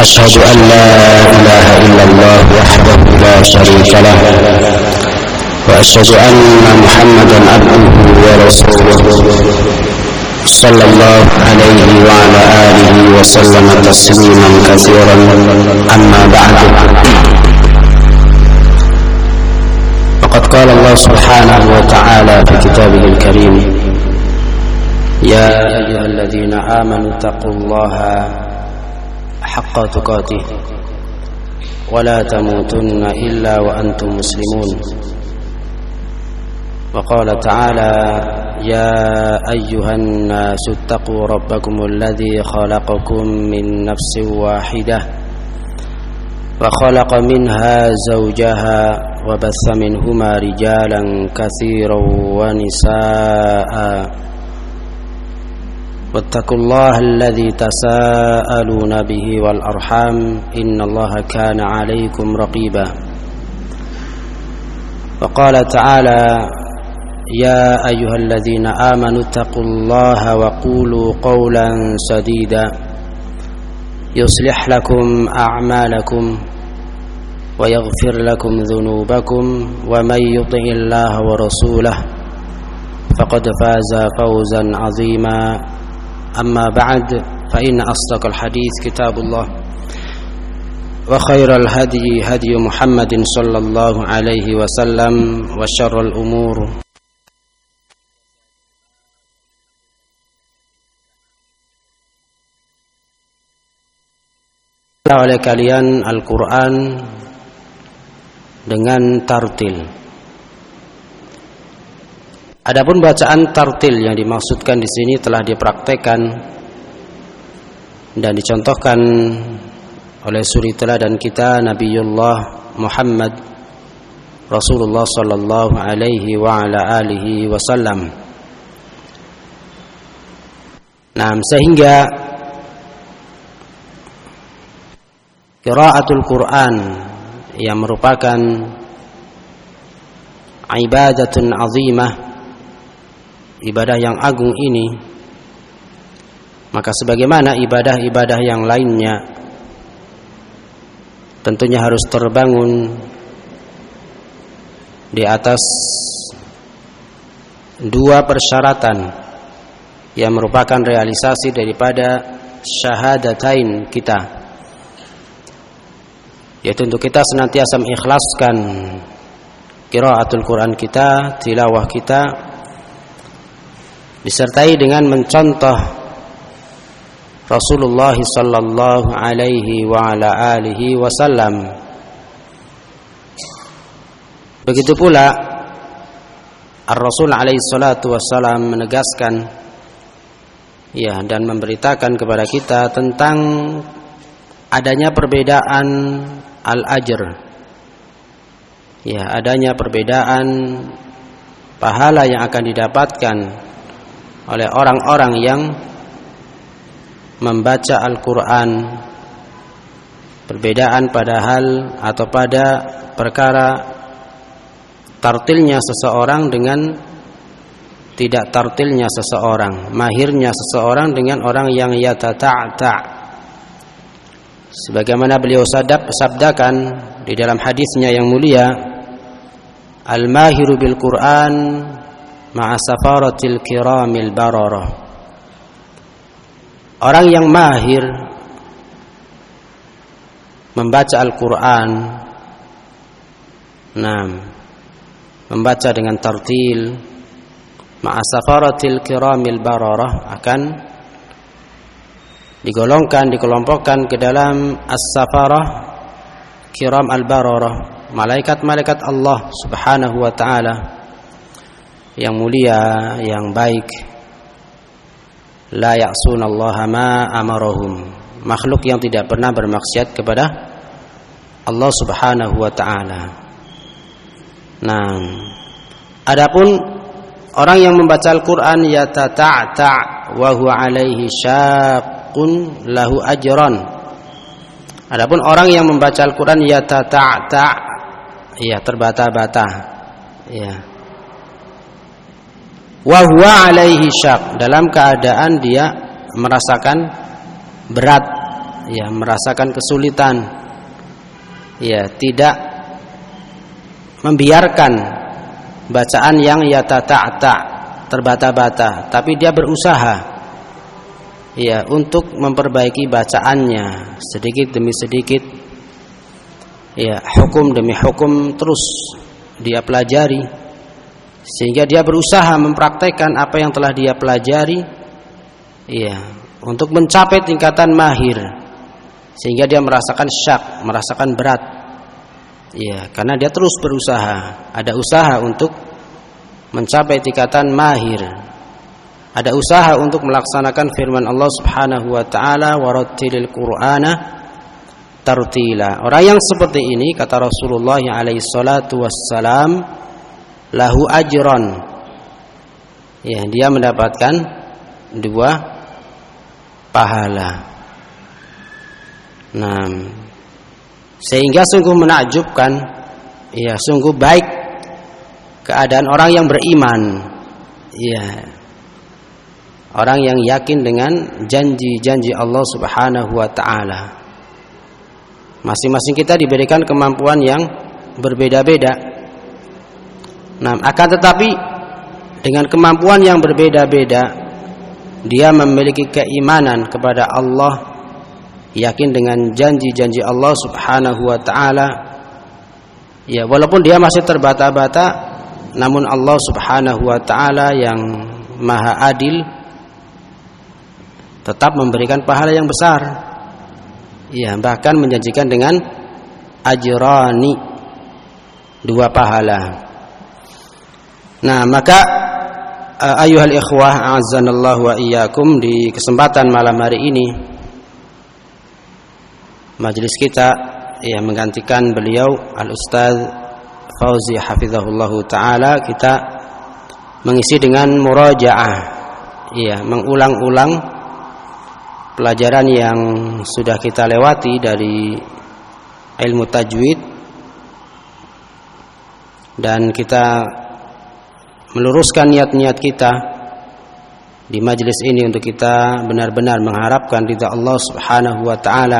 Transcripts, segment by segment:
وأشهد أن لا إله إلا الله وحده لا شريك له وأشهد أن محمدا عبده ورسوله صلى الله عليه وعلى آله وسلم تسليما كثيرا أما بعد فقد قال الله سبحانه وتعالى في كتابه الكريم يا أيها الذين آمنوا اتقوا الله حق تقاته ولا تموتن إلا وأنتم مسلمون وقال تعالى يا أيها الناس اتقوا ربكم الذي خلقكم من نفس واحدة وخلق منها زوجها وبث منهما رجالا كثيرا ونساء واتقوا الله الذي تساءلون به والأرحام إن الله كان عليكم رقيبا وقال تعالى يا أيها الذين آمنوا اتقوا الله وقولوا قولا سديدا يصلح لكم أعمالكم ويغفر لكم ذنوبكم ومن يطع الله ورسوله فقد فاز فوزا عظيما أما بعد فإن أصدق الحديث كتاب الله وخير الهدي هدي محمد صلى الله عليه وسلم وشر الأمور oleh kalian Al-Quran dengan tartil. Adapun bacaan tartil yang dimaksudkan di sini telah dipraktekkan dan dicontohkan oleh suri teladan kita Nabiullah Muhammad Rasulullah sallallahu alaihi wa ala alihi wasallam. Nah, sehingga qiraatul Quran yang merupakan ibadatun azimah, ibadah yang agung ini, maka sebagaimana ibadah-ibadah yang lainnya tentunya harus terbangun di atas dua persyaratan yang merupakan realisasi daripada syahadatain kita, yaitu untuk kita senantiasa mengikhlaskan qiraatul Quran kita, tilawah kita, disertai dengan mencontoh Rasulullah sallallahu alaihi wa ala alihi wasallam. Begitu pula Ar-Rasul alaihi salatu wassalam menegaskan dan memberitakan kepada kita tentang adanya perbedaan al-ajr, adanya perbedaan pahala yang akan didapatkan oleh orang-orang yang membaca Al-Quran, perbedaan pada hal atau pada perkara tartilnya seseorang dengan tidak tartilnya seseorang, mahirnya seseorang dengan orang yang yatata'ta'. Sebagaimana beliau sabdakan di dalam hadisnya yang mulia, al-mahiru bil Quran ma'a safaratil kiramil bararah. Orang yang mahir membaca Al-Quran, membaca dengan tartil ma'a safaratil kiramil bararah, akan dikelompokkan ke dalam as-safarah kiram al-bararah, malaikat-malaikat Allah subhanahu wa ta'ala yang mulia, yang baik, la ya'sunallaha ma amarahum, makhluk yang tidak pernah bermaksiat kepada Allah subhanahu wa ta'ala. Nah, adapun orang yang membaca Al-Quran yatata'ta' wa huwa alaihi syaqqun lahu ajran. Adapun orang yang membaca Al-Quran yatata'ta', terbata-bata, wa huwa alaihi syaq, dalam keadaan dia merasakan berat ya merasakan kesulitan, ya tidak membiarkan bacaan yang yata'ta, terbata-bata, tapi dia berusaha ya untuk memperbaiki bacaannya sedikit demi sedikit, ya hukum demi hukum terus dia pelajari, sehingga dia berusaha mempraktekkan apa yang telah dia pelajari, ya untuk mencapai tingkatan mahir, sehingga dia merasakan syak, merasakan berat, ya karena dia terus berusaha, ada usaha untuk mencapai tingkatan mahir, ada usaha untuk melaksanakan firman Allah Subhanahu wa taala, warattilil Qur'ana tartila. Orang yang seperti ini, kata Rasulullah alaihi salatu wassalam, lahu ajron, ya dia mendapatkan 2 pahala. Nah, sehingga sungguh menakjubkan, ya sungguh baik keadaan orang yang beriman, ya orang yang yakin dengan janji-janji Allah Subhanahu wa taala. Masing-masing kita diberikan kemampuan yang berbeda-beda. Nah, akan tetapi dengan kemampuan yang berbeda-beda, dia memiliki keimanan kepada Allah, yakin dengan janji-janji Allah Subhanahu wa taala. Ya, walaupun dia masih terbata-bata, namun Allah Subhanahu wa taala yang Maha Adil tetap memberikan pahala yang besar. Ya, bahkan menjanjikan dengan ajrani, 2 pahala. Nah, maka ayuhal ikhwah a'azzanallahu wa iyyakum, di kesempatan malam hari ini majelis kita ya menggantikan beliau Al-Ustaz Fauzi hafizahullahu taala, kita mengisi dengan murajaah, ya mengulang-ulang pelajaran yang sudah kita lewati dari ilmu tajwid, dan kita meluruskan niat-niat kita di majelis ini untuk kita benar-benar mengharapkan ridha Allah Subhanahu wa taala.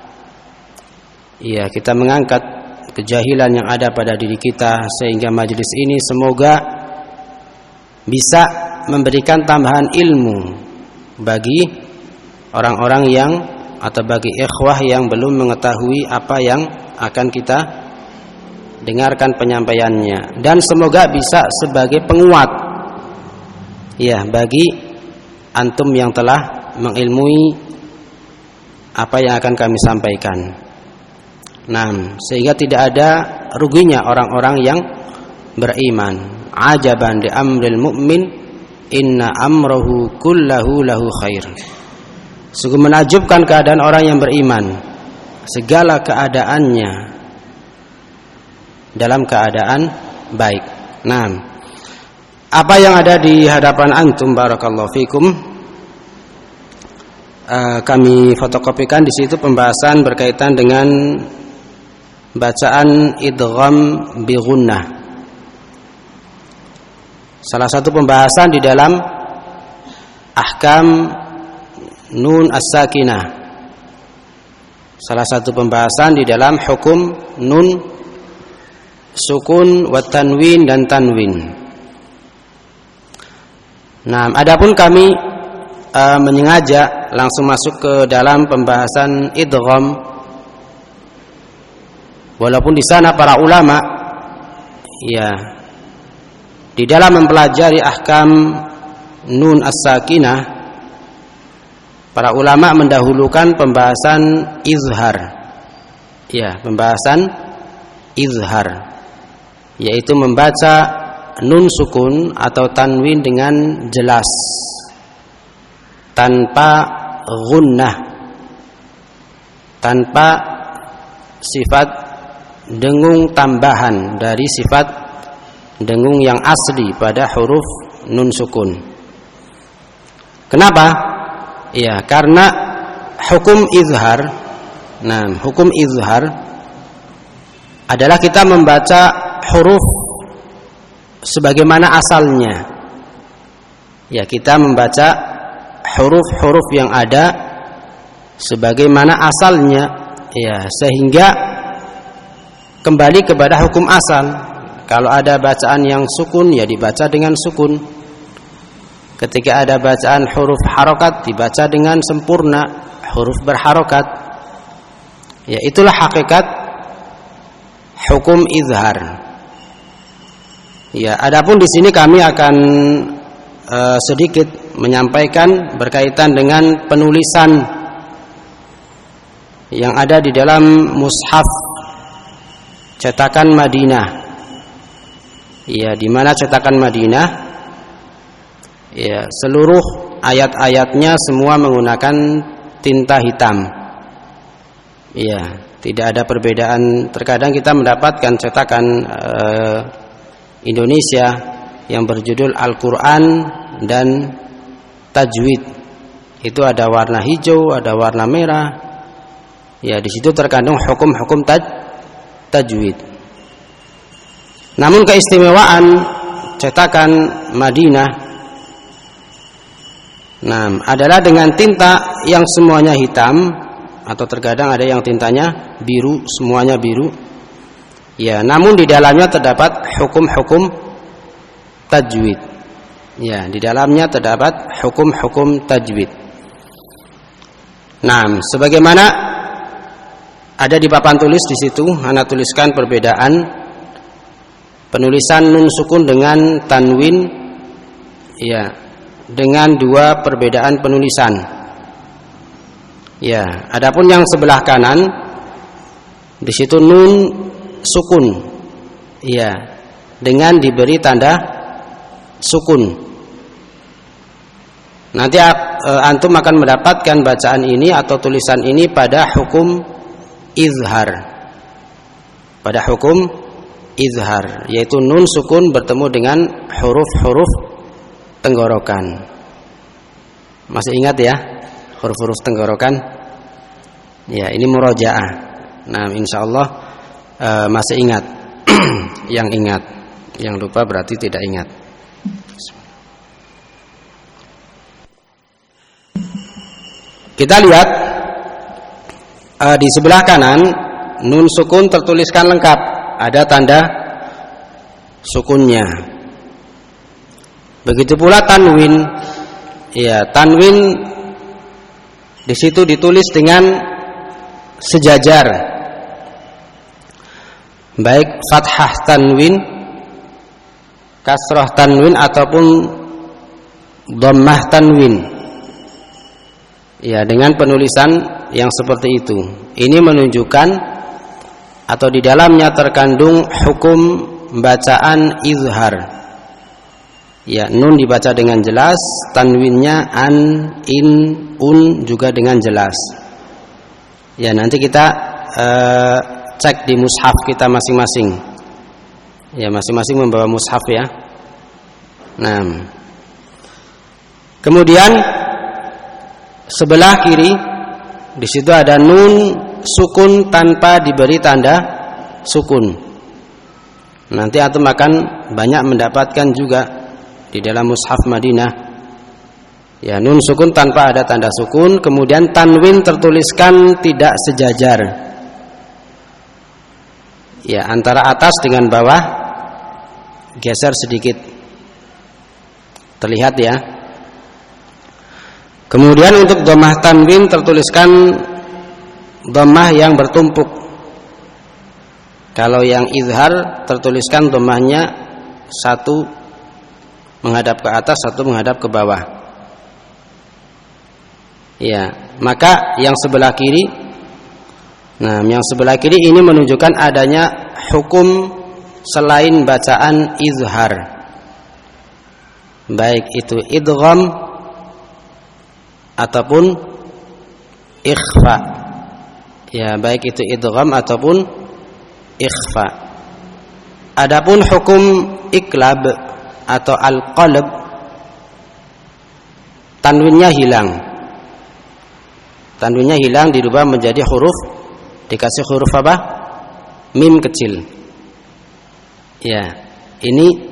Ya, kita mengangkat kejahilan yang ada pada diri kita, sehingga majelis ini semoga bisa memberikan tambahan ilmu bagi orang-orang yang, atau bagi ikhwah yang belum mengetahui apa yang akan kita dengarkan penyampaiannya, dan semoga bisa sebagai penguat ya bagi antum yang telah mengilmui apa yang akan kami sampaikan. Nah, sehingga tidak ada ruginya orang-orang yang beriman. Ajaban li amril mu'min, inna amrahu kullahu lahu khair. Sungguh menakjubkan keadaan orang yang beriman, segala keadaannya dalam keadaan baik. Nah, apa yang ada di hadapan antum barakallahu fikum, kami fotokopikan di situ pembahasan berkaitan dengan bacaan idgham bi gunnah. Salah satu pembahasan di dalam ahkam nun as-sakinah. Salah satu pembahasan di dalam hukum nun sukun wa tanwin dan tanwin. Nah, adapun kami menyengaja langsung masuk ke dalam pembahasan idgham, walaupun di sana para ulama ya di dalam mempelajari ahkam nun as-sakinah, para ulama mendahulukan pembahasan izhar. Ya, pembahasan izhar, yaitu membaca nun sukun atau tanwin dengan jelas tanpa gunnah, tanpa sifat dengung tambahan dari sifat dengung yang asli pada huruf nun sukun. Kenapa? Ya, karena hukum izhar. Nah, hukum izhar adalah kita membaca huruf sebagaimana asalnya. Ya, kita membaca huruf-huruf yang ada sebagaimana asalnya, ya, sehingga kembali kepada hukum asal. Kalau ada bacaan yang sukun, ya dibaca dengan sukun. Ketika ada bacaan huruf harokat, dibaca dengan sempurna, huruf berharokat. Ya, itulah hakikat hukum izhar. Ya, adapun di sini kami akan sedikit menyampaikan berkaitan dengan penulisan yang ada di dalam mushaf cetakan Madinah. Ya, di mana cetakan Madinah, ya, seluruh ayat-ayatnya semua menggunakan tinta hitam. Ya, tidak ada perbedaan. Terkadang kita mendapatkan cetakan Indonesia yang berjudul Al-Quran dan Tajwid. Itu ada warna hijau, ada warna merah. Ya, di situ terkandung hukum-hukum tajwid. Namun keistimewaan cetakan Madinah, adalah dengan tinta yang semuanya hitam, atau terkadang ada yang tintanya biru, semuanya biru. Ya, namun di dalamnya terdapat hukum-hukum tajwid. Ya, di dalamnya terdapat hukum-hukum tajwid. Sebagaimana ada di papan tulis di situ, ana tuliskan perbedaan penulisan nun sukun dengan tanwin, ya, dengan dua perbedaan penulisan. Ya, adapun yang sebelah kanan di situ nun sukun, ya, dengan diberi tanda sukun. Nanti antum akan mendapatkan bacaan ini atau tulisan ini pada hukum izhar. Pada hukum izhar, yaitu nun sukun bertemu dengan huruf-huruf tenggorokan. Masih ingat ya huruf-huruf tenggorokan? Ya, ini murojaah. Insyaallah masih ingat. Yang ingat, yang lupa berarti tidak ingat. Kita lihat di sebelah kanan, nun sukun tertuliskan lengkap, ada tanda sukunnya. Begitu pula tanwin. Ya, tanwin di situ ditulis dengan sejajar, baik fathah tanwin, kasrah tanwin ataupun dhammah tanwin. Ya, dengan penulisan yang seperti itu. Ini menunjukkan atau di dalamnya terkandung hukum bacaan izhar. Ya, nun dibaca dengan jelas, tanwinnya an, in, un juga dengan jelas. Ya, nanti kita cek di mushaf kita masing-masing. Ya, masing-masing membawa mushaf ya. Kemudian sebelah kiri di situ ada nun sukun tanpa diberi tanda sukun. Nanti antum akan banyak mendapatkan juga di dalam mushaf Madinah. Ya, nun sukun tanpa ada tanda sukun, kemudian tanwin tertuliskan tidak sejajar. Ya, antara atas dengan bawah geser sedikit. Terlihat ya. Kemudian untuk dhammah tanwin tertuliskan dhammah yang bertumpuk. Kalau yang izhar tertuliskan dhammahnya satu menghadap ke atas, satu menghadap ke bawah. Ya, maka yang sebelah kiri, yang sebelah kiri ini menunjukkan adanya hukum selain bacaan izhar, baik itu idgham ataupun ikhfa. Ya, baik itu idgham ataupun ikhfa. Adapun hukum iklab atau al-qalb, tanwinnya hilang. Tanwinnya hilang, dirubah menjadi huruf, dikasih huruf apa? Mim kecil. Ya, ini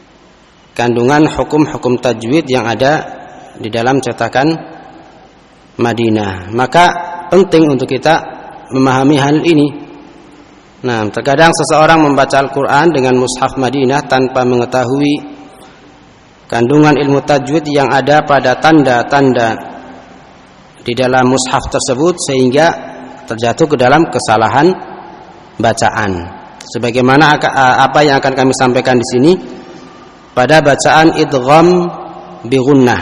kandungan hukum-hukum tajwid yang ada di dalam cetakan Madinah. Maka penting untuk kita memahami hal ini. Nah, terkadang seseorang membaca Al-Quran dengan mushaf Madinah tanpa mengetahui kandungan ilmu tajwid yang ada pada tanda-tanda di dalam mushaf tersebut, sehingga terjatuh ke dalam kesalahan bacaan. Sebagaimana apa yang akan kami sampaikan di sini pada bacaan idgham bi gunnah.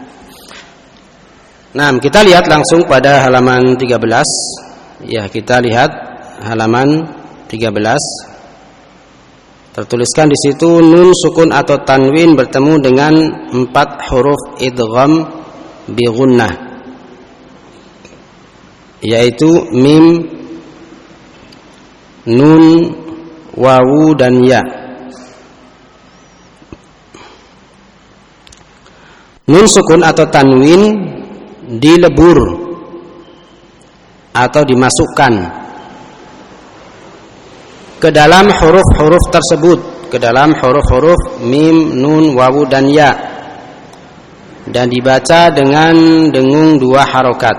Nah, kita lihat langsung pada halaman 13. Ya, kita lihat halaman 13. Tertuliskan di situ nun sukun atau tanwin bertemu dengan 4 huruf idgham bi gunnah, yaitu mim, nun, wawu dan ya. Nun sukun atau tanwin dilebur atau dimasukkan ke dalam huruf-huruf tersebut, ke dalam huruf-huruf mim, nun, wawu dan ya, dan dibaca dengan dengung 2 harokat.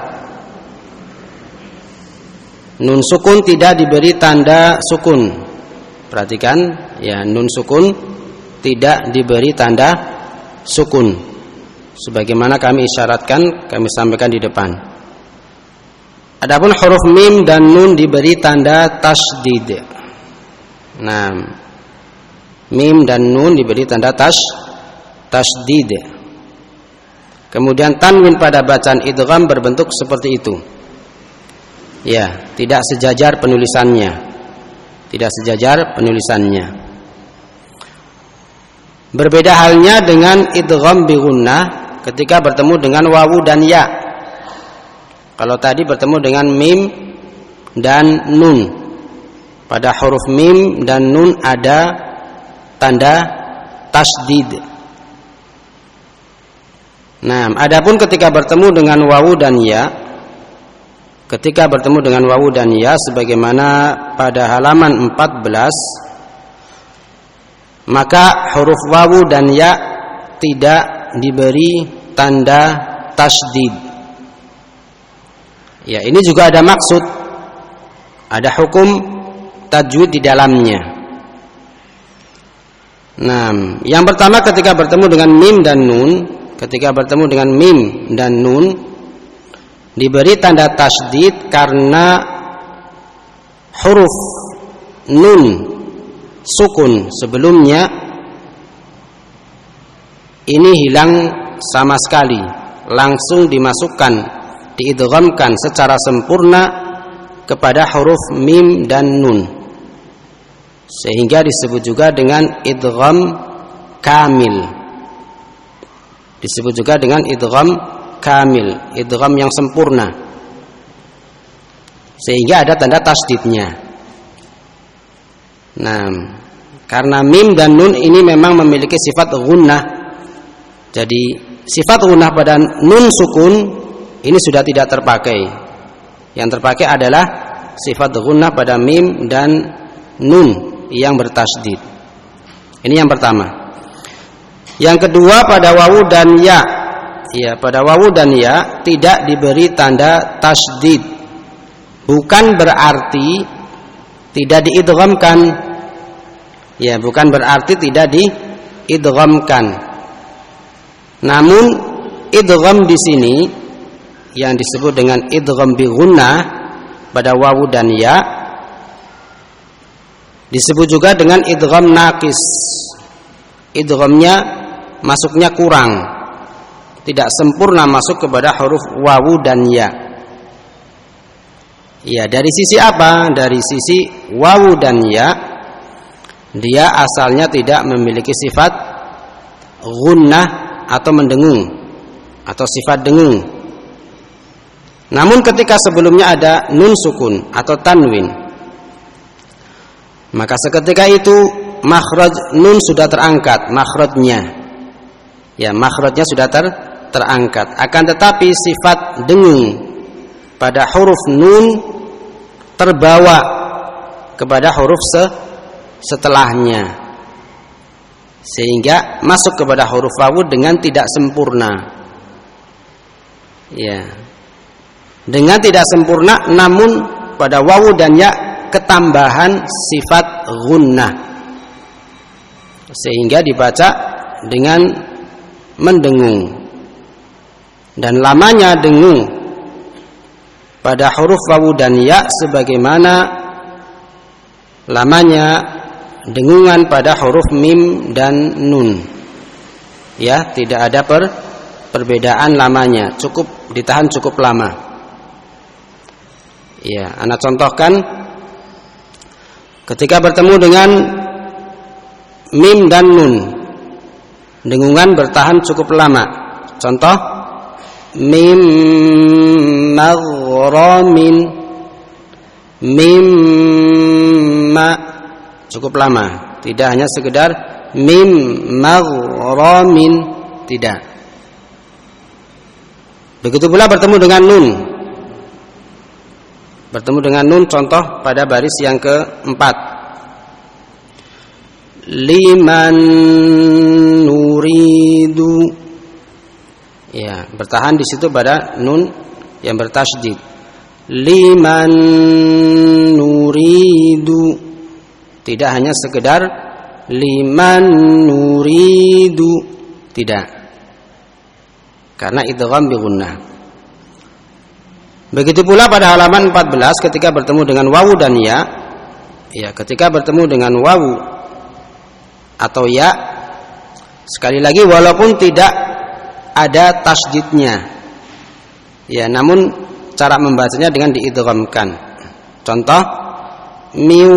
Nun sukun tidak diberi tanda sukun. Perhatikan ya, nun sukun tidak diberi tanda sukun, sebagaimana kami isyaratkan, kami sampaikan di depan. Adapun huruf mim dan nun diberi tanda tasydid. Nah, mim dan nun diberi tanda tasydid. Kemudian tanwin pada bacaan idgham berbentuk seperti itu. Ya, tidak sejajar penulisannya. Tidak sejajar penulisannya. Berbeda halnya dengan idgham bi gunnah ketika bertemu dengan wawu dan ya. Kalau tadi bertemu dengan mim dan nun. Pada huruf mim dan nun ada tanda tasydid. Nah, adapun ketika bertemu dengan wawu dan ya, ketika bertemu dengan wawu dan ya, sebagaimana pada halaman 14, maka huruf wawu dan ya tidak diberi tanda tasydid. Ya, ini juga ada maksud, ada hukum tajwid di dalamnya. Nah, yang pertama ketika bertemu dengan mim dan nun, ketika bertemu dengan mim dan nun diberi tanda tasydid karena huruf nun sukun sebelumnya ini hilang sama sekali, langsung dimasukkan, diidghamkan secara sempurna kepada huruf mim dan nun, sehingga disebut juga dengan idgham kamil. Disebut juga dengan idgham kamil, idgham yang sempurna, sehingga ada tanda tasydidnya. Nah, karena mim dan nun ini memang memiliki sifat gunnah, jadi sifat gunnah pada nun sukun ini sudah tidak terpakai. Yang terpakai adalah sifat gunnah pada mim dan nun yang bertasydid. Ini yang pertama. Yang kedua, pada wawu dan ya. Ya, pada wawu dan ya tidak diberi tanda tasydid. Bukan berarti tidak diidghamkan. Ya, bukan berarti tidak diidghamkan. Namun idgham di sini yang disebut dengan idgham bi gunnah pada wawu dan ya disebut juga dengan idgham naqis. Idghamnya masuknya kurang, tidak sempurna masuk kepada huruf wawu dan ya. Ya, dari sisi apa? Dari sisi wawu dan ya, dia asalnya tidak memiliki sifat gunnah atau mendengung atau sifat dengung. Namun ketika sebelumnya ada nun sukun atau tanwin, maka seketika itu makhraj nun sudah terangkat, makhrajnya. Ya, makhrajnya sudah terangkat. Akan tetapi sifat dengung pada huruf nun terbawa kepada huruf setelahnya, sehingga masuk kepada huruf wawu dengan tidak sempurna. Ya. dengan tidak sempurna, namun pada wawu dan ya ketambahan sifat gunnah, sehingga dibaca dengan mendengung. Dan lamanya dengung pada huruf wawu dan ya sebagaimana lamanya dengungan pada huruf mim dan nun. Ya, tidak ada perbedaan lamanya, cukup ditahan cukup lama. Ya, anak contohkan ketika bertemu dengan mim dan nun, dengungan bertahan cukup lama. Contoh, mim maghramin, mimma, cukup lama. Tidak hanya sekedar mim maghramin, tidak. Begitu pula bertemu dengan nun. Bertemu dengan nun, contoh pada baris yang keempat. Liman nuridu. Ya, bertahan di situ pada nun yang bertasydid. Liman nuridu. Tidak hanya sekedar liman nuridu, tidak. Karena idgham bi gunnah. Begitu pula pada halaman 14 ketika bertemu dengan wawu dan ya. Ya, ketika bertemu dengan wawu atau ya, sekali lagi walaupun tidak ada tasydidnya, ya, namun cara membacanya dengan diidghamkan. Contoh, min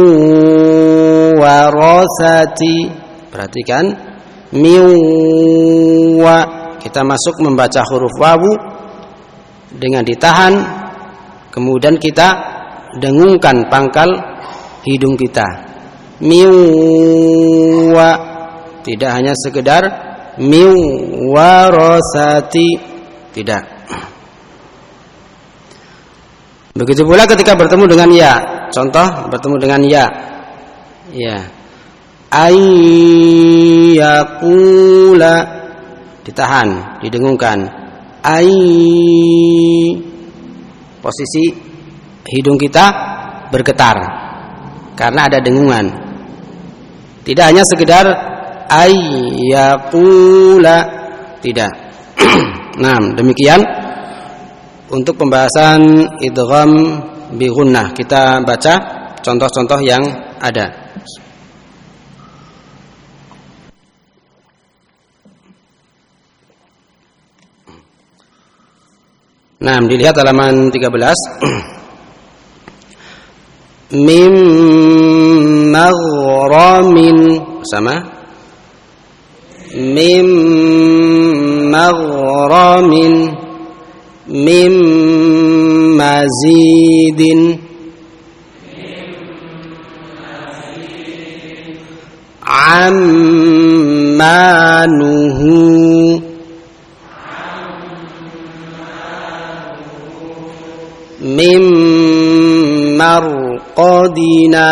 warasati. Perhatikan, min wa, kita masuk membaca huruf wawu dengan ditahan, kemudian kita dengungkan pangkal hidung kita. Min wa, tidak hanya sekedar min warasati, tidak. Begitu pula ketika bertemu dengan ya. Contoh, bertemu dengan ya. Ya. Ayyakula, ditahan, didengungkan. Posisi hidung kita bergetar karena ada dengungan. Tidak hanya sekedar ayyakula, tidak. Nah, demikian untuk pembahasan idgham bi gunnah. Kita baca contoh-contoh yang ada. Nah, dilihat halaman 13. Mim maghramin, sama. Mim maghramin, mim mazidin, ammanuhu, mim marqadina.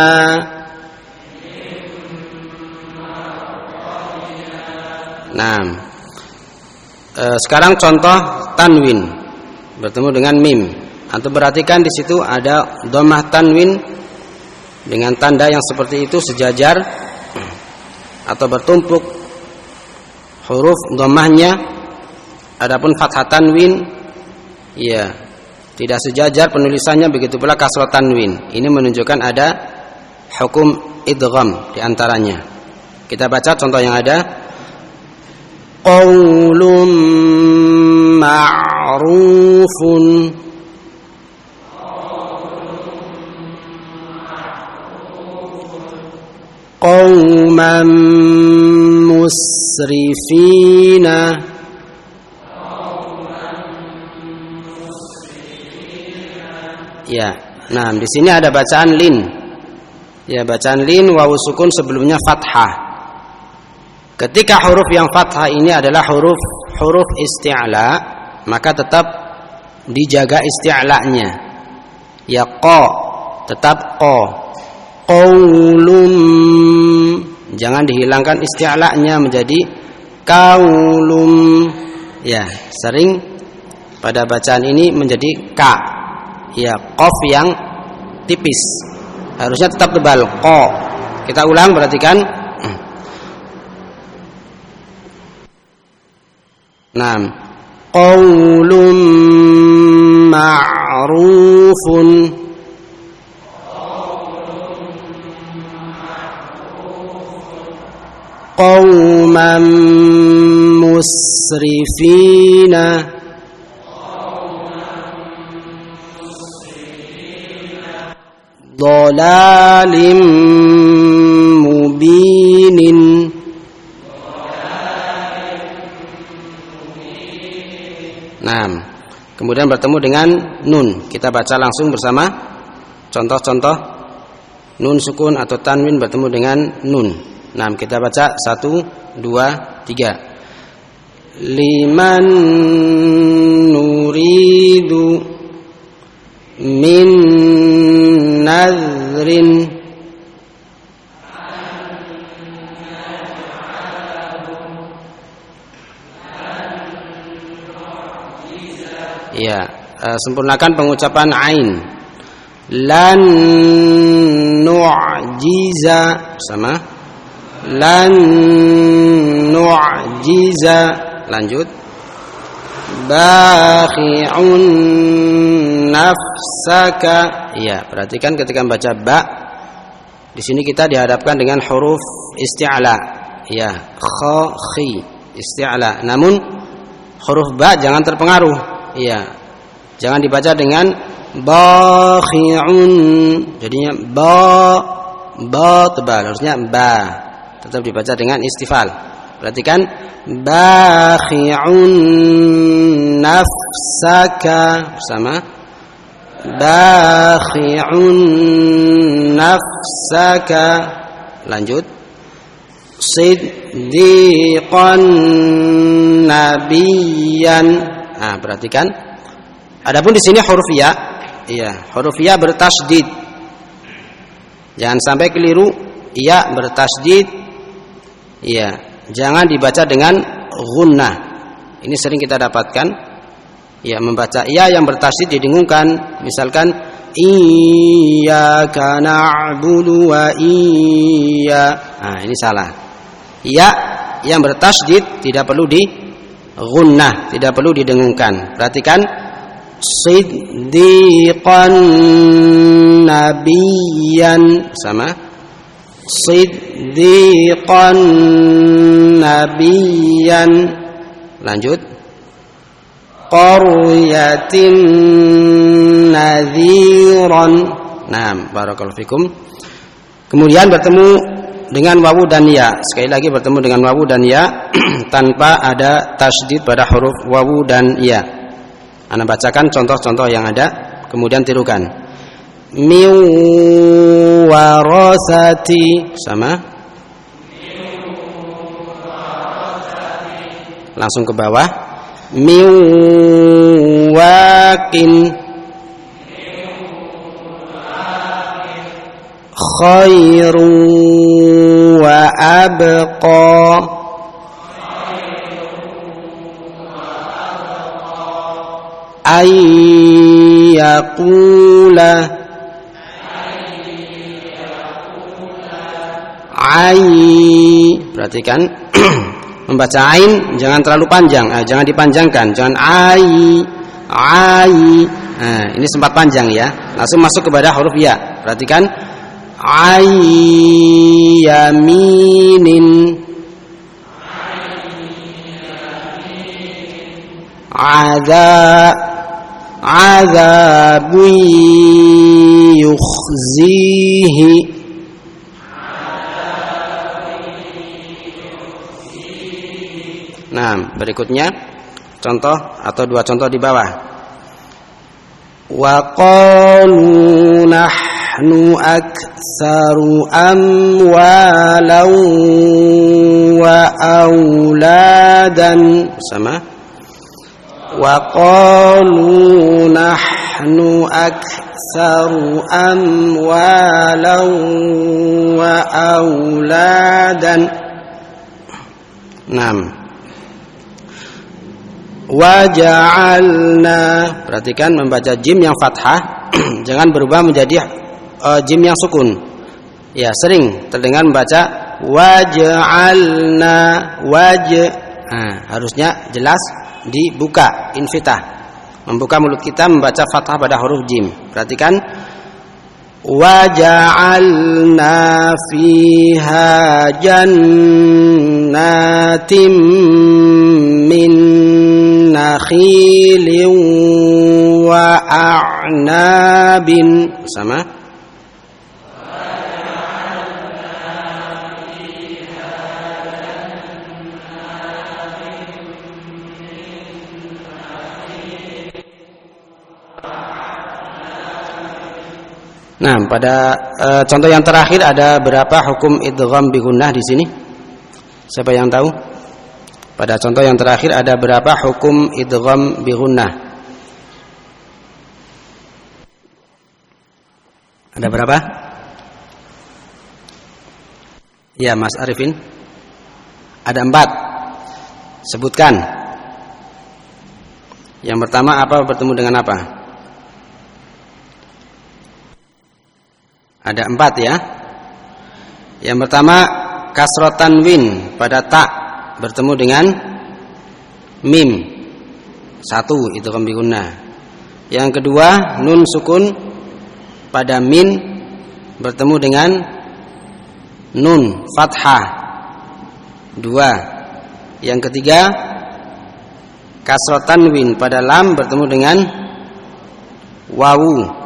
Nah, sekarang contoh tanwin bertemu dengan mim. Atau perhatikan di situ ada dhammah tanwin dengan tanda yang seperti itu sejajar atau bertumpuk huruf dhammahnya. Adapun fathah tanwin, ya, tidak sejajar penulisannya. Begitu pula kasrah tanwin. Ini menunjukkan ada hukum idgham di antaranya. Kita baca contoh yang ada. Qaulun ma'rufun, qauman musrifina. Ya, nah di sini ada bacaan lin. Ya, bacaan lin, wawu sukun sebelumnya fathah. Ketika huruf yang fathah ini adalah huruf isti'la, maka tetap dijaga isti'la'nya. Ya, qa, tetap qa. Qaulum, jangan dihilangkan isti'la'nya menjadi qaulum. Ya, sering pada bacaan ini menjadi ka. Ya, qaf yang tipis. Harusnya tetap tebal. Qa. Kita ulang, perhatikan. Naam. Qaulun ma'rufun. Qauman musrifina. Dhalalim mubinin. Nah, kemudian bertemu dengan nun. Kita baca langsung bersama. Contoh-contoh nun sukun atau tanwin bertemu dengan nun. Nah, kita baca 1, 2, 3. Liman nuridu min nadrin ya, sempurnakan pengucapan ain. Lan nu'jiza sama. Lan nu'jiza. Lanjut. Bakhi'un nafsaka. Ya, perhatikan ketika membaca ba. Di sini kita dihadapkan dengan huruf isti'la. Ya, kha, khi, isti'la. Namun huruf ba jangan terpengaruh. Ya. Jangan dibaca dengan bakhi'un. Jadinya ba tebal, harusnya ba. Tetap dibaca dengan istifal. Perhatikan bakhi'un nafsaka bersama. Bakhi'un nafsaka. Lanjut. Siddiqan nabiyyan. Nah, perhatikan. Adapun di sini huruf ya. Iya, huruf ya bertasydid. Jangan sampai keliru. Ya bertasydid. Iya, jangan dibaca dengan gunnah. Ini sering kita dapatkan. Ya, membaca ya yang bertasydid didengungkan. Misalkan iyyaka na'budu wa Nah, ini salah. Ya yang bertasydid tidak perlu di gunnah, tidak perlu didengungkan. Perhatikan siddiqan nabiyyan sama. Siddiqan nabiyyan. Lanjut. Qaryatin nadhiran. Nah, barakallahu fikum. Kemudian bertemu dengan wawu dan ya. Sekali lagi bertemu dengan wawu dan ya tanpa ada tasydid pada huruf wawu dan ya. Anda bacakan contoh-contoh yang ada, kemudian tirukan. Min warasati sama. Langsung ke bawah. Min waqin khairu wa abqa. Ayyakula. Perhatikan membaca ain jangan terlalu panjang, jangan dipanjangkan, jangan ai. Nah, ini sempat panjang ya. Langsung masuk kepada huruf ya. Perhatikan ayyaminin. Azabu yukhzihi. Nah, berikutnya contoh atau dua contoh di bawah. Wa qalu nahnu aktsaru amwalan wa auladan sama. Wa qalu nahnu aktsaru amwalan wa auladan. 6. Waja'alna. Perhatikan membaca jim yang fathah jangan berubah menjadi jim yang sukun. Ya, sering terdengar membaca waj'alna harusnya jelas dibuka, infitah. Membuka mulut kita membaca fathah pada huruf jim. Perhatikan waja'alna fiha jannatin min nakhilin wa a'nabin. Sama. Nah, pada contoh yang terakhir ada berapa hukum idgham bi gunnah di sini? Siapa yang tahu? Pada contoh yang terakhir ada berapa hukum idgham bi gunnah? Ada berapa? Ya, Mas Arifin. Ada 4. Sebutkan. Yang pertama apa bertemu dengan apa? Ada 4 ya. Yang pertama kasrah tanwin pada ta bertemu dengan mim. 1 itu bi gunnah. Yang kedua nun sukun pada min bertemu dengan nun fathah. 2. Yang ketiga kasrah tanwin pada lam bertemu dengan wawu.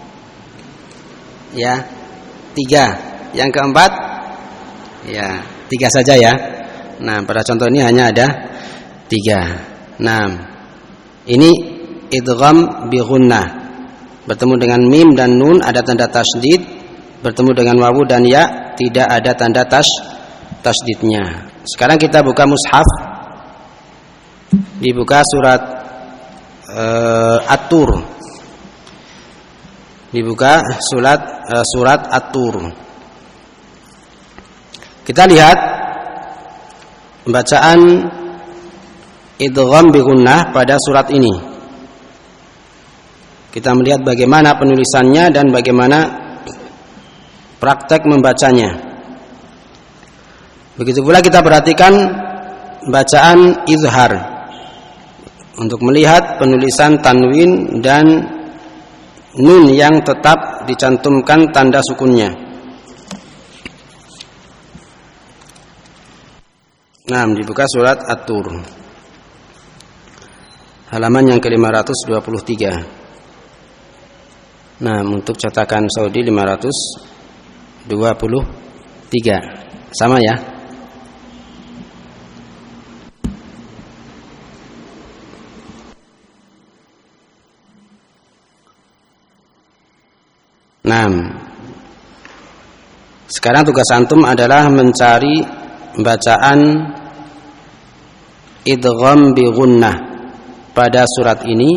Ya, 3. Yang keempat, ya 3 saja ya. Nah, pada contoh ini hanya ada 3. Nah, ini idgham bi gunnah. Bertemu dengan mim dan nun ada tanda tasydid, bertemu dengan wawu dan ya tidak ada tanda tasydidnya. Sekarang kita buka mushaf. Dibuka surat At-Tur. Dibuka surat At-Tur. Kita lihat bacaan idgham bi gunnah pada surat ini. Kita melihat bagaimana penulisannya dan bagaimana praktek membacanya. Begitu pula kita perhatikan bacaan izhar untuk melihat penulisan tanwin dan nun yang tetap dicantumkan tanda sukunnya. Nah, dibuka surat At-Tur. Halaman yang ke-523. Nah, untuk cetakan Saudi 523. Sama ya? Nah, sekarang tugas antum adalah mencari bacaan idgham bi gunnah pada surat ini,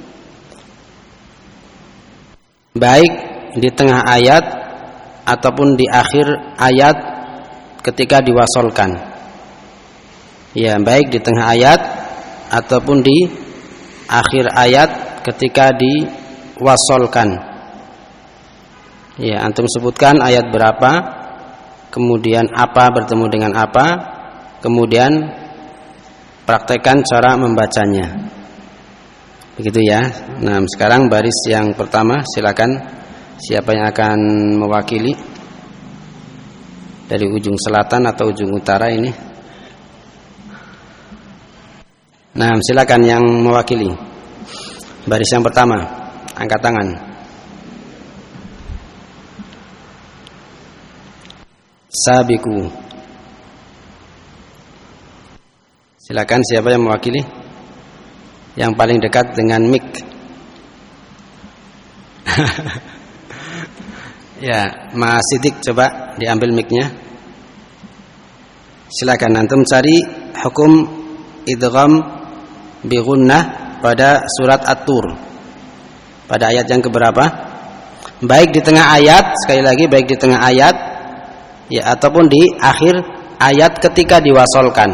baik di tengah ayat ataupun di akhir ayat ketika diwasolkan. Ya, baik di tengah ayat ataupun di akhir ayat ketika diwasolkan. Ya, antum sebutkan ayat berapa, kemudian apa bertemu dengan apa, kemudian praktekkan cara membacanya. Begitu ya. Nah, sekarang baris yang pertama, silakan siapa yang akan mewakili dari ujung selatan atau ujung utara ini. Nah, silakan yang mewakili. Baris yang pertama, angkat tangan. Sabiku. Silakan siapa yang mewakili? Yang paling dekat dengan mic. Ya, Mas Sidik coba diambil mic-nya. Silakan antum cari hukum idgham bi gunnah pada surat At-Tur. Pada ayat yang keberapa? Baik di tengah ayat, sekali lagi baik di tengah ayat ya ataupun di akhir ayat ketika diwasolkan.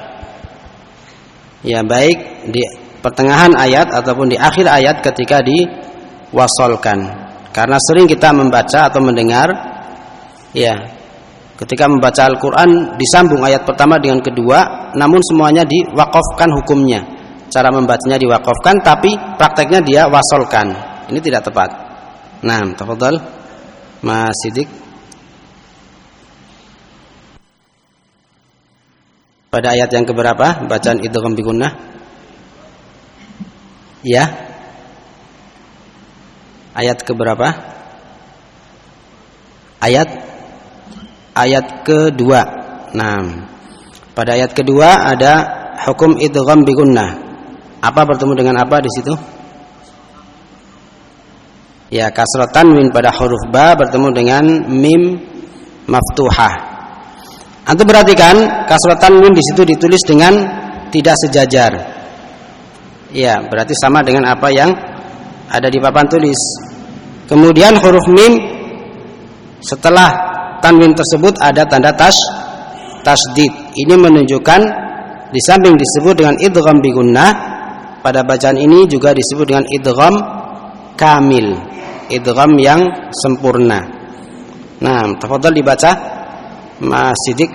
Ya, baik di pertengahan ayat ataupun di akhir ayat ketika diwasolkan. Karena sering kita membaca atau mendengar, ya, ketika membaca Al-Quran disambung ayat pertama dengan kedua, namun semuanya diwakafkan hukumnya. Cara membacanya diwakafkan, tapi prakteknya dia wasolkan. Ini tidak tepat. Nah, tafadhal Mas Sidik. Pada ayat yang keberapa bacaan idgham bi gunnah? Ya. Ayat keberapa? Ayat kedua. Nah, pada ayat kedua ada hukum idgham bi gunnah. Apa bertemu dengan apa di situ? Ya, kasrah tanwin pada huruf ba bertemu dengan mim maftuhah. Antum perhatikan kasrah tanwin di situ ditulis dengan tidak sejajar. Ya, berarti sama dengan apa yang ada di papan tulis. Kemudian huruf mim setelah tanwin tersebut ada tanda tasdid. Ini menunjukkan di samping disebut dengan idgham bi gunnah, pada bacaan ini juga disebut dengan idgham kamil, idgham yang sempurna. Nah, tafadhal dibaca Mas Sidik.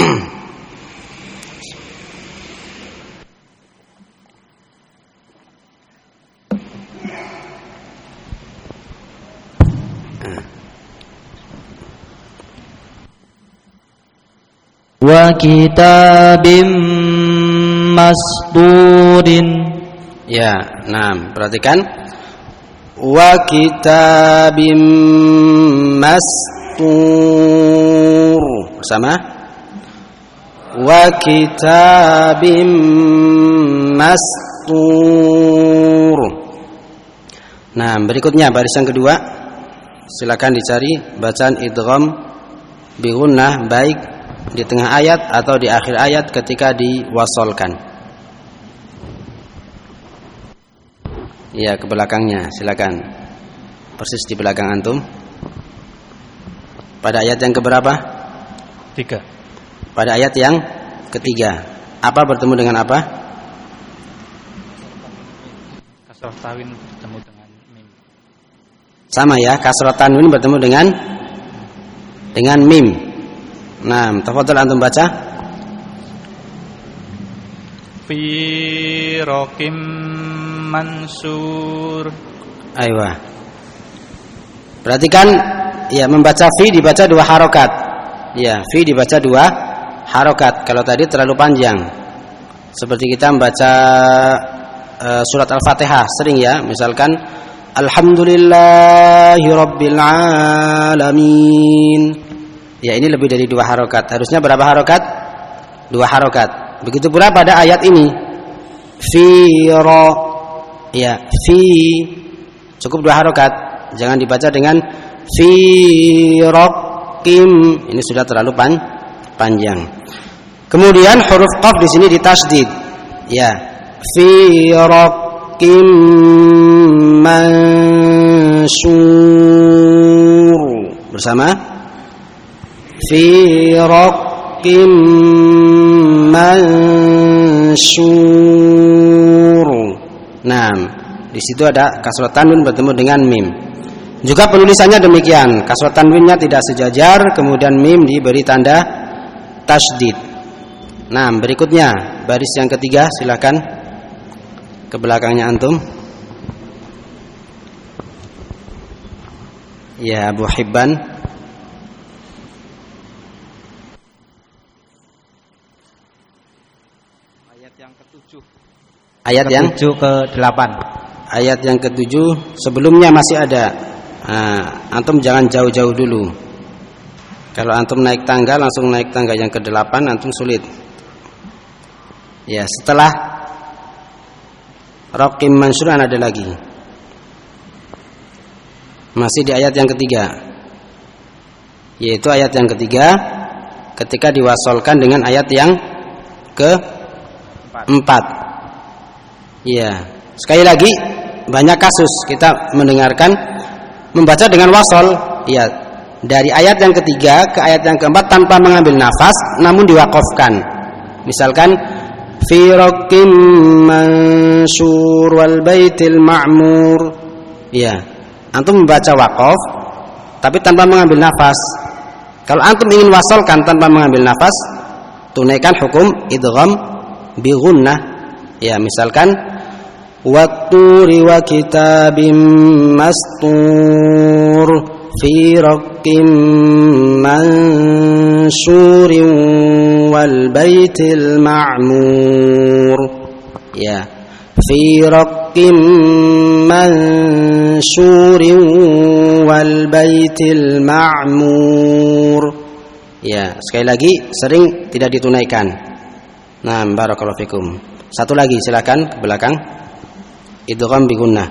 Wa kitabim masdurin. Ya, nah, perhatikan. Wa kitabim mastur. Bersama. Wa kitabim mastur. Nah, berikutnya baris yang kedua. Silakan dicari bacaan idgham bi gunnah baik di tengah ayat atau di akhir ayat ketika diwasolkan. Ya, ke belakangnya, silakan. Persis di belakang antum. Pada ayat yang keberapa? 3. Pada ayat yang ketiga. Apa bertemu dengan apa? Kasrah tanwin bertemu dengan mim. Sama ya, kasrah tanwin bertemu dengan mim. Nah, tafadhal antum baca. Fi raqim mansur. Aywa. Perhatikan, ya, membaca fi dibaca 2 harokat. Ya, fi dibaca 2 harokat. Kalau tadi terlalu panjang. Seperti kita membaca surat Al-Fatihah sering ya, misalkan Alhamdulillahirabbil alamin. Ya, ini lebih dari 2 harokat. Harusnya berapa harokat? 2 harokat. Begitu pula pada ayat ini. Fi ro. Ya, fi. Cukup 2 harokat. Jangan dibaca dengan fi rokim. Ini sudah terlalu panjang. Kemudian huruf qaf di sini ditasdid. Ya, fi rokim mansur. Bersama. Fi raqim mansur. Nah, di situ ada kasrah tanwin bertemu dengan mim. Juga penulisannya demikian, kasrah tanwinnya tidak sejajar, kemudian mim diberi tanda tasdid. Nah, berikutnya baris yang ketiga, silakan ke belakangnya antum. Ya, Abu Hibban. Ayat yang ke-7 ke-8. Ayat yang ke-7 sebelumnya masih ada. Nah, antum jangan jauh-jauh dulu. Kalau antum naik tangga langsung naik tangga yang ke-8 antum sulit. Ya, setelah raqim mansuran ada lagi. Masih di ayat yang ketiga. Yaitu ayat yang ketiga ketika diwasolkan dengan ayat yang ke-4. Ya, sekali lagi banyak kasus kita mendengarkan membaca dengan wasol, ya, dari ayat yang ketiga ke ayat yang keempat tanpa mengambil nafas, namun diwakafkan. Misalkan fi raqim mansur wal baitil ma'mur. Ya, antum membaca waqaf tapi tanpa mengambil nafas. Kalau antum ingin wasalkan tanpa mengambil nafas, tunaikan hukum idgham bi gunnah. Ya, misalkan watturi wa kitabim mastur fi raqqim mansurin wal baitil ma'mur. Ya, fi raqqim mansurin wal baitil ma'mur. Ya, sekali lagi sering tidak ditunaikan. Nah, barakallahu fikum. Satu lagi silakan ke belakang. Idgham bi gunnah.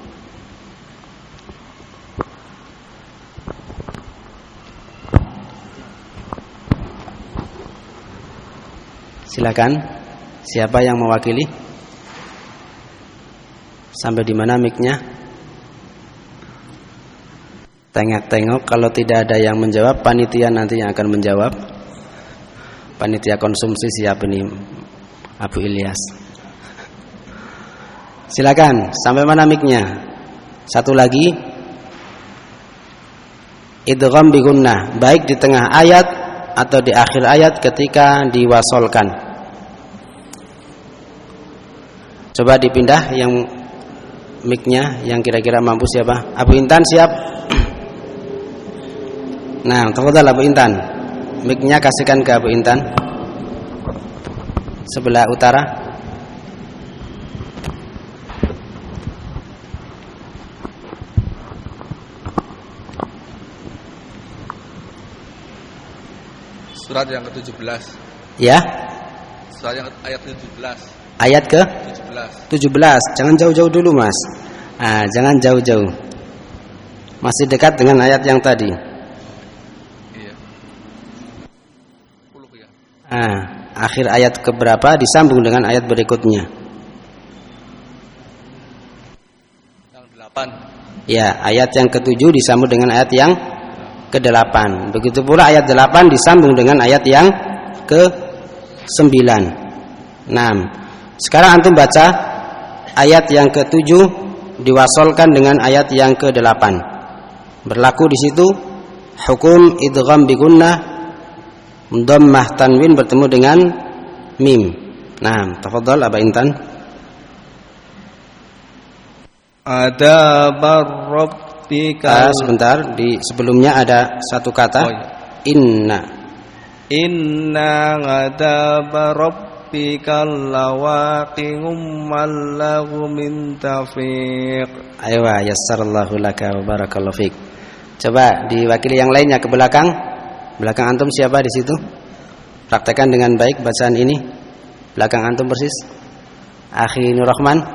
Silakan. Siapa yang mewakili? Sampai di mana mic-nya? Tengok-tengok, kalau tidak ada yang menjawab, panitia nanti yang akan menjawab. Panitia konsumsi siap ini, Abu Ilyas. Silakan, sampai mana mic-nya? Satu lagi. Idgham bi gunnah, baik di tengah ayat atau di akhir ayat ketika diwasolkan. Coba dipindah yang mic-nya, yang kira-kira mampu siapa? Abu Intan siap? Nah, tafadhal Abu Intan. Mic-nya kasihkan ke Abu Intan. Sebelah utara. Surat yang ke-17. Ya. Surat yang ayat ke-17. Ayat ke-17. Jangan jauh-jauh dulu, Mas. Jangan jauh-jauh. Masih dekat dengan ayat yang tadi. Iya. 10 ya. Akhir ayat keberapa disambung dengan ayat berikutnya? Yang 8. Ya, ayat yang ke-7 disambung dengan ayat yang ke-8. Begitu pula ayat 8 disambung dengan ayat yang ke-9. Nah, sekarang antum baca ayat yang ke-7 diwasolkan dengan ayat yang ke-8. Berlaku di situ hukum idgham bi gunnah, dhammah tanwin bertemu dengan mim. Nah, tafadhal Aba Intan. Adabar rabbika. Sebentar, di sebelumnya ada satu kata. Inna Adabar rabbikal lawaqi'um mallahu min tafiq. Ayo, yassarallahu laka wa barakallahu fik. Coba diwakili yang lainnya ke belakang. Belakang antum siapa di situ? Praktekkan dengan baik bacaan ini. Belakang antum persis. Akhi Nur Rahman.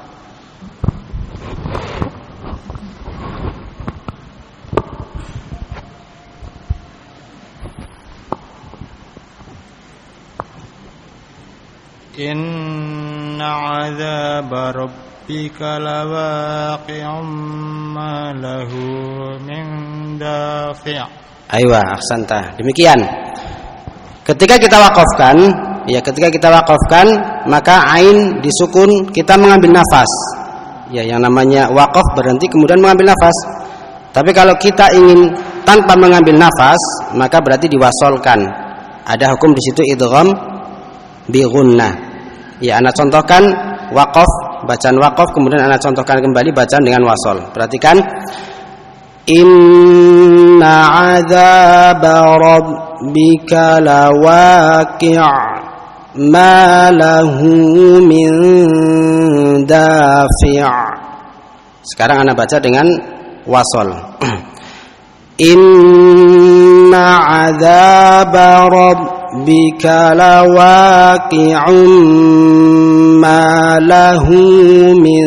Inna 'adzaba rabbika lawaqi'un ma lahu min dafi'. Aywa, ahsanta. Demikian. Ketika kita wakafkan, maka ain disukun, kita mengambil nafas. Ya, yang namanya wakaf berhenti kemudian mengambil nafas. Tapi kalau kita ingin tanpa mengambil nafas, maka berarti diwasolkan. Ada hukum di situ idgham bi gunnah. Ya, ana contohkan waqaf, bacaan waqaf, kemudian ana contohkan kembali bacaan dengan wasol. Perhatikan. Inna 'adzaba rabbika lawaqi' ma lahu min dafi'. Sekarang ana baca dengan wasol. Inna 'adzaba rabbika lawaqi'un ma lahu min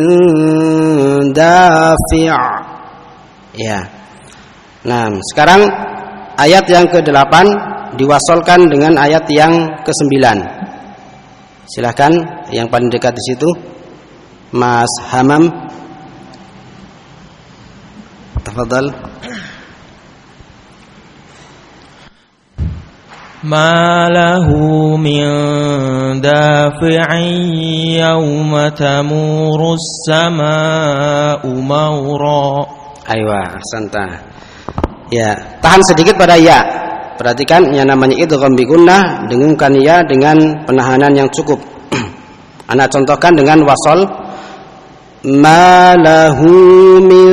dafi'. Ya. Nah, sekarang ayat yang ke-8 diwasolkan dengan ayat yang ke-9. Silahkan yang paling dekat di situ, Mas Hamam. Tafadhal. Ma lahu min dafi'in yawma tamurus samaa'u mawra. Aywa, ahsanta. Ya, tahan sedikit pada ya. Perhatikan yang namanya idgham bi gunnah, dengungkan ya dengan penahanan yang cukup. Ana contohkan dengan wasol ma lahu min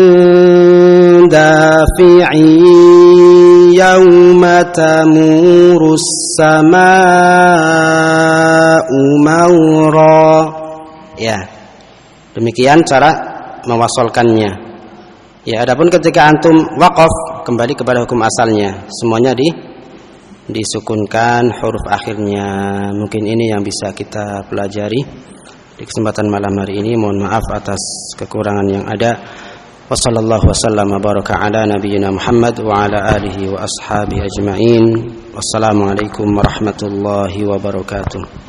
dafi'i yauma tamurus samaa'u mawra. Ya. Demikian cara mewasolkannya. Ya, adapun ketika antum waqaf kembali kepada hukum asalnya, semuanya disukunkan huruf akhirnya. Mungkin ini yang bisa kita pelajari di kesempatan malam hari ini. Mohon maaf atas kekurangan yang ada. Wassallallahu wasallam baraka ala nabiyyina Muhammad wa ala alihi wa ashabihi ajma'in. Wassalamualaikum warahmatullahi wabarakatuh.